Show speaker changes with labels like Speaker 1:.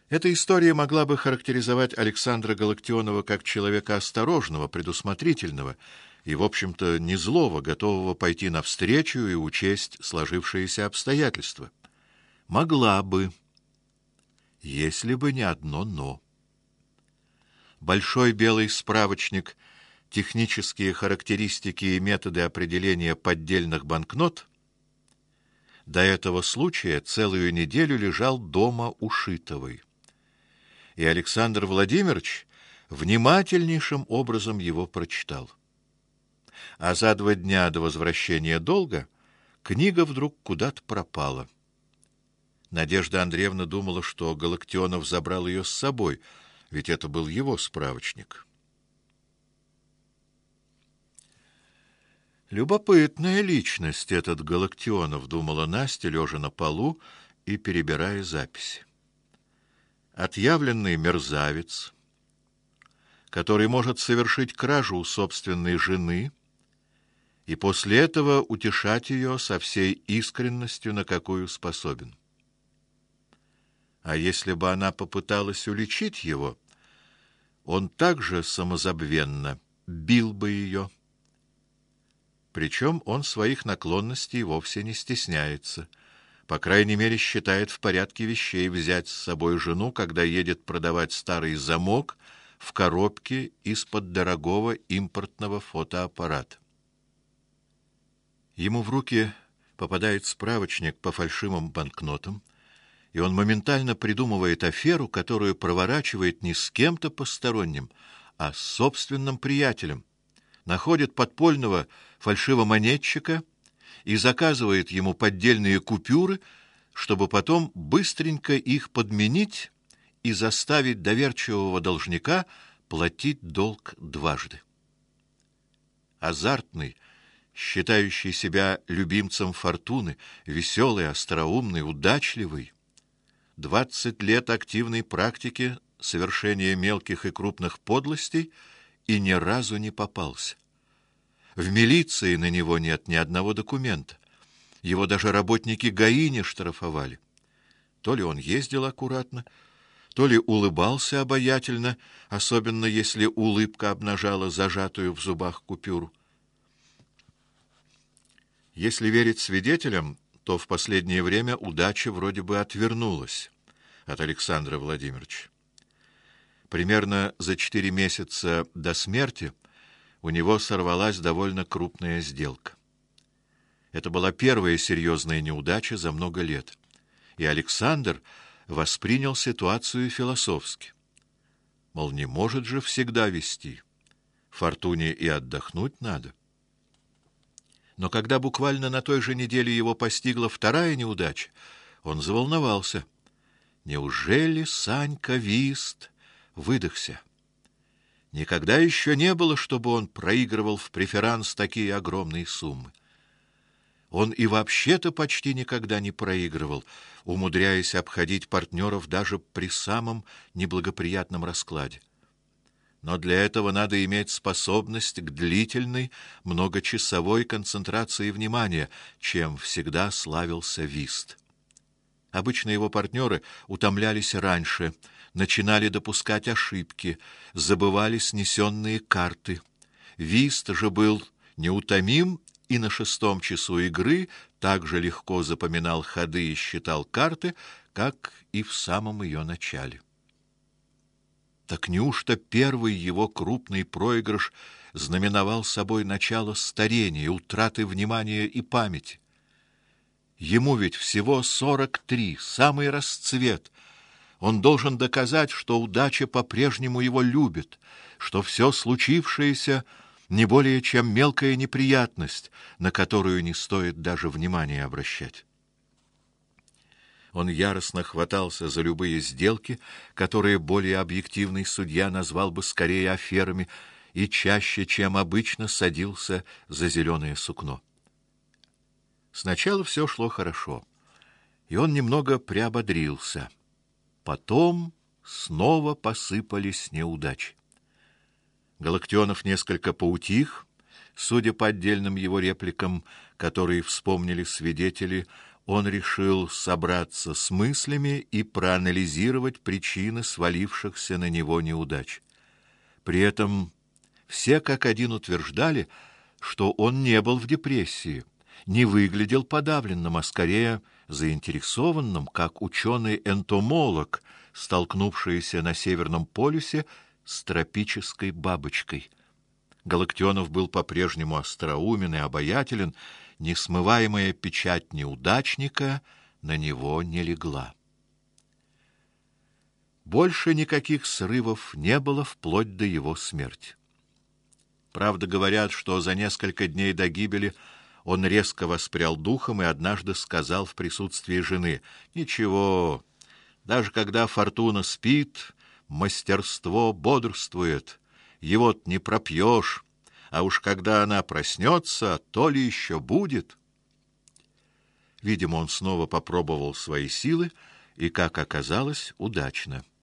Speaker 1: Эта история могла бы характеризовать Александра Галактионова как человека осторожного, предусмотрительного и, в общем-то, не злого, готового пойти навстречу и учесть сложившиеся обстоятельства. Могла бы, если бы не одно «но». Большой белый справочник «Технические характеристики и методы определения поддельных банкнот» до этого случая целую неделю лежал дома у Шитовой. И Александр Владимирович внимательнейшим образом его прочитал. А за 2 дня до возвращения долга книга вдруг куда-то пропала. Надежда Андреевна думала, что Галактионов забрал ее с собой, ведь это был его справочник. Любопытная личность этот Галактионов, думала Настя, лежа на полу и перебирая записи. Отъявленный мерзавец, который может совершить кражу у собственной жены и после этого утешать ее со всей искренностью, на какую способен. А если бы она попыталась уличить его, он также самозабвенно бил бы ее. Причем он своих наклонностей вовсе не стесняется. По крайней мере, считает в порядке вещей взять с собой жену, когда едет продавать старый замок в коробке из-под дорогого импортного фотоаппарата. Ему в руки попадает справочник по фальшивым банкнотам, и он моментально придумывает аферу, которую проворачивает не с кем-то посторонним, а с собственным приятелем. Находит подпольного фальшивомонетчика и заказывает ему поддельные купюры, чтобы потом быстренько их подменить и заставить доверчивого должника платить долг дважды. Азартный, считающий себя любимцем фортуны, веселый, остроумный, удачливый, 20 лет активной практики совершения мелких и крупных подлостей и ни разу не попался. В милиции на него нет ни одного документа. Его даже работники ГАИ не штрафовали. То ли он ездил аккуратно, то ли улыбался обаятельно, особенно если улыбка обнажала зажатую в зубах купюру. Если верить свидетелям, то в последнее время удача вроде бы отвернулась от Александра Владимировича. Примерно за 4 месяца до смерти у него сорвалась довольно крупная сделка. Это была первая серьезная неудача за много лет, и Александр воспринял ситуацию философски. Мол, не может же всегда вести. Фортуне и отдохнуть надо. Но когда буквально на той же неделе его постигла вторая неудача, он заволновался. Неужели Санька Вист выдохся? Никогда еще не было, чтобы он проигрывал в преферанс такие огромные суммы. Он и вообще-то почти никогда не проигрывал, умудряясь обходить партнеров даже при самом неблагоприятном раскладе. Но для этого надо иметь способность к длительной, многочасовой концентрации внимания, чем всегда славился Вист. Обычно его партнеры утомлялись раньше, начинали допускать ошибки, забывали снесенные карты. Вист же был неутомим и на 6-м часу игры так же легко запоминал ходы и считал карты, как и в самом ее начале. Так неужто первый его крупный проигрыш знаменовал собой начало старения, утраты внимания и памяти? Ему ведь всего 43, самый расцвет. Он должен доказать, что удача по-прежнему его любит, что все случившееся не более чем мелкая неприятность, на которую не стоит даже внимания обращать. Он яростно хватался за любые сделки, которые более объективный судья назвал бы скорее аферами, и чаще, чем обычно, садился за зеленое сукно. Сначала все шло хорошо, и он немного приободрился. Потом снова посыпались неудачи. Галактионов несколько поутих, судя по отдельным его репликам, которые вспомнили свидетели, он решил собраться с мыслями и проанализировать причины свалившихся на него неудач. При этом все как один утверждали, что он не был в депрессии, не выглядел подавленным, а скорее заинтересованным, как ученый-энтомолог, столкнувшийся на Северном полюсе с тропической бабочкой. Галактионов был по-прежнему остроумен и обаятелен, несмываемая печать неудачника на него не легла. Больше никаких срывов не было вплоть до его смерти. Правда, говорят, что за несколько дней до гибели он резко воспрял духом и однажды сказал в присутствии жены: «Ничего, даже когда фортуна спит, мастерство бодрствует, его-то не пропьешь, а уж когда она проснется, то ли еще будет». Видимо, он снова попробовал свои силы, и, как оказалось, удачно.